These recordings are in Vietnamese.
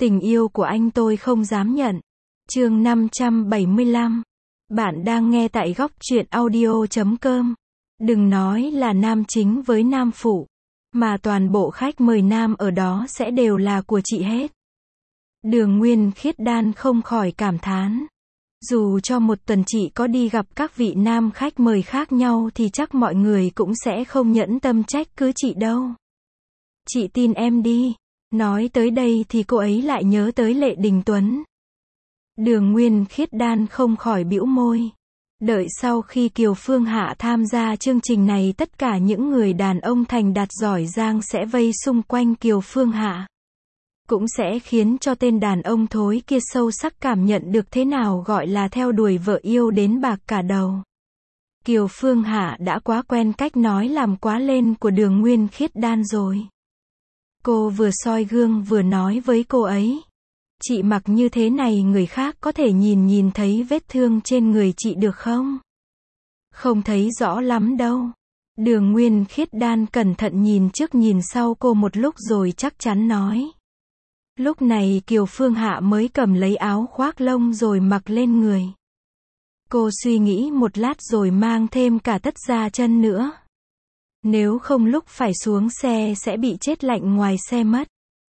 Tình yêu của anh tôi không dám nhận. Chương 575. Bạn đang nghe tại góc truyện audio.com. Đừng nói là nam chính với nam phụ, mà toàn bộ khách mời nam ở đó sẽ đều là của chị hết. Đường Nguyên Khiết Đan không khỏi cảm thán. Dù cho một tuần chị có đi gặp các vị nam khách mời khác nhau thì chắc mọi người cũng sẽ không nhẫn tâm trách cứ chị đâu. Chị tin em đi. Nói tới đây thì cô ấy lại nhớ tới Lệ Đình Tuấn. Đường Nguyên Khiết Đan không khỏi bĩu môi. Đợi sau khi Kiều Phương Hạ tham gia chương trình này, tất cả những người đàn ông thành đạt giỏi giang sẽ vây xung quanh Kiều Phương Hạ. Cũng sẽ khiến cho tên đàn ông thối kia sâu sắc cảm nhận được thế nào gọi là theo đuổi vợ yêu đến bạc cả đầu. Kiều Phương Hạ đã quá quen cách nói làm quá lên của Đường Nguyên Khiết Đan rồi. Cô vừa soi gương vừa nói với cô ấy. Chị mặc như thế này người khác có thể nhìn thấy vết thương trên người chị được không? Không thấy rõ lắm đâu. Đường Nguyên Khiết Đan cẩn thận nhìn trước nhìn sau cô một lúc rồi chắc chắn nói. Lúc này Kiều Phương Hạ mới cầm lấy áo khoác lông rồi mặc lên người. Cô suy nghĩ một lát rồi mang thêm cả tất da chân nữa. Nếu không lúc phải xuống xe sẽ bị chết lạnh ngoài xe mất.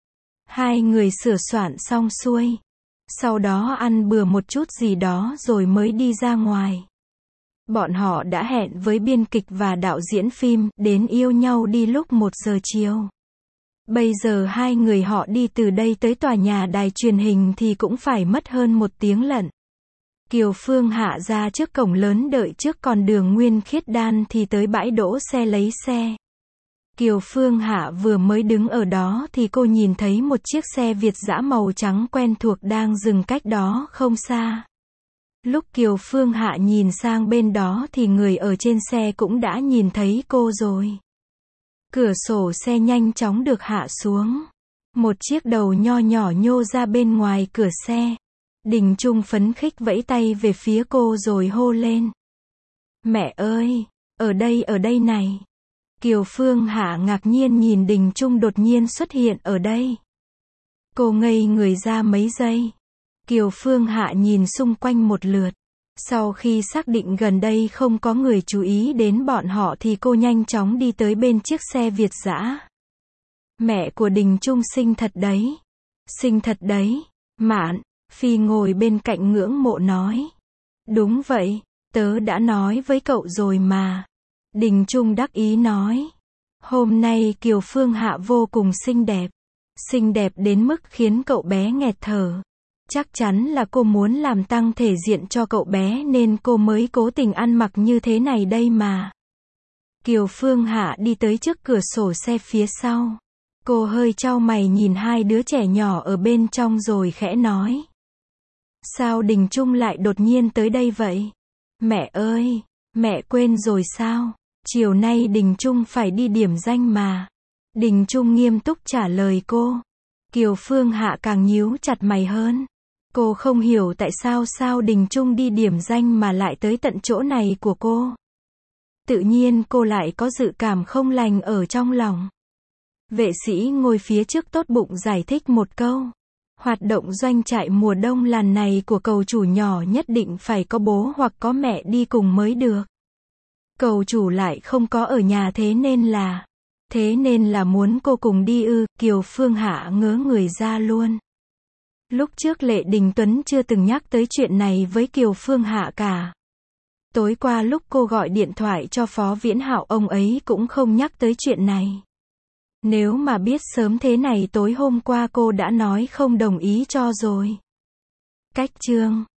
Hai người sửa soạn xong xuôi. Sau đó ăn bừa một chút gì đó rồi mới đi ra ngoài. Bọn họ đã hẹn với biên kịch và đạo diễn phim, đến yêu nhau đi lúc 1 giờ chiều. Bây giờ hai người họ đi từ đây tới tòa nhà đài truyền hình thì cũng phải mất hơn 1 tiếng lận. Kiều Phương Hạ ra trước cổng lớn đợi trước, còn Đường Nguyên Khiết Đan thì tới bãi đỗ xe lấy xe. Kiều Phương Hạ vừa mới đứng ở đó thì cô nhìn thấy một chiếc xe Việt dã màu trắng quen thuộc đang dừng cách đó không xa. Lúc Kiều Phương Hạ nhìn sang bên đó thì người ở trên xe cũng đã nhìn thấy cô rồi. Cửa sổ xe nhanh chóng được hạ xuống. Một chiếc đầu nho nhỏ nhô ra bên ngoài cửa xe. Đình Trung phấn khích vẫy tay về phía cô rồi hô lên. Mẹ ơi, ở đây này. Kiều Phương Hạ ngạc nhiên nhìn Đình Trung đột nhiên xuất hiện ở đây. Cô ngây người ra mấy giây. Kiều Phương Hạ nhìn xung quanh một lượt. Sau khi xác định gần đây không có người chú ý đến bọn họ thì cô nhanh chóng đi tới bên chiếc xe Việt dã. Mẹ của Đình Trung xinh thật đấy. Xinh thật đấy. Mạn Phi ngồi bên cạnh ngưỡng mộ nói. Đúng vậy, tớ đã nói với cậu rồi mà. Đình Trung đắc ý nói. Hôm nay Kiều Phương Hạ vô cùng xinh đẹp. Xinh đẹp đến mức khiến cậu bé nghẹt thở. Chắc chắn là cô muốn làm tăng thể diện cho cậu bé nên cô mới cố tình ăn mặc như thế này đây mà. Kiều Phương Hạ đi tới trước cửa sổ xe phía sau. Cô hơi chau mày nhìn hai đứa trẻ nhỏ ở bên trong rồi khẽ nói. Sao Đình Trung lại đột nhiên tới đây vậy? Mẹ ơi, mẹ quên rồi sao? Chiều nay Đình Trung phải đi điểm danh mà. Đình Trung nghiêm túc trả lời cô. Kiều Phương Hạ càng nhíu chặt mày hơn. Cô không hiểu tại sao Đình Trung đi điểm danh mà lại tới tận chỗ này của cô. Tự nhiên cô lại có dự cảm không lành ở trong lòng. Vệ sĩ ngồi phía trước tốt bụng giải thích một câu. Hoạt động doanh trại mùa đông lần này của cậu chủ nhỏ nhất định phải có bố hoặc có mẹ đi cùng mới được. Cậu chủ lại không có ở nhà thế nên là muốn cô cùng đi ư? Kiều Phương Hạ ngớ người ra luôn. Lúc trước Lệ Đình Tuấn chưa từng nhắc tới chuyện này với Kiều Phương Hạ cả. Tối qua lúc cô gọi điện thoại cho Phó Viễn Hạo, ông ấy cũng không nhắc tới chuyện này. Nếu mà biết sớm thế này tối hôm qua cô đã nói không đồng ý cho rồi. Cách chương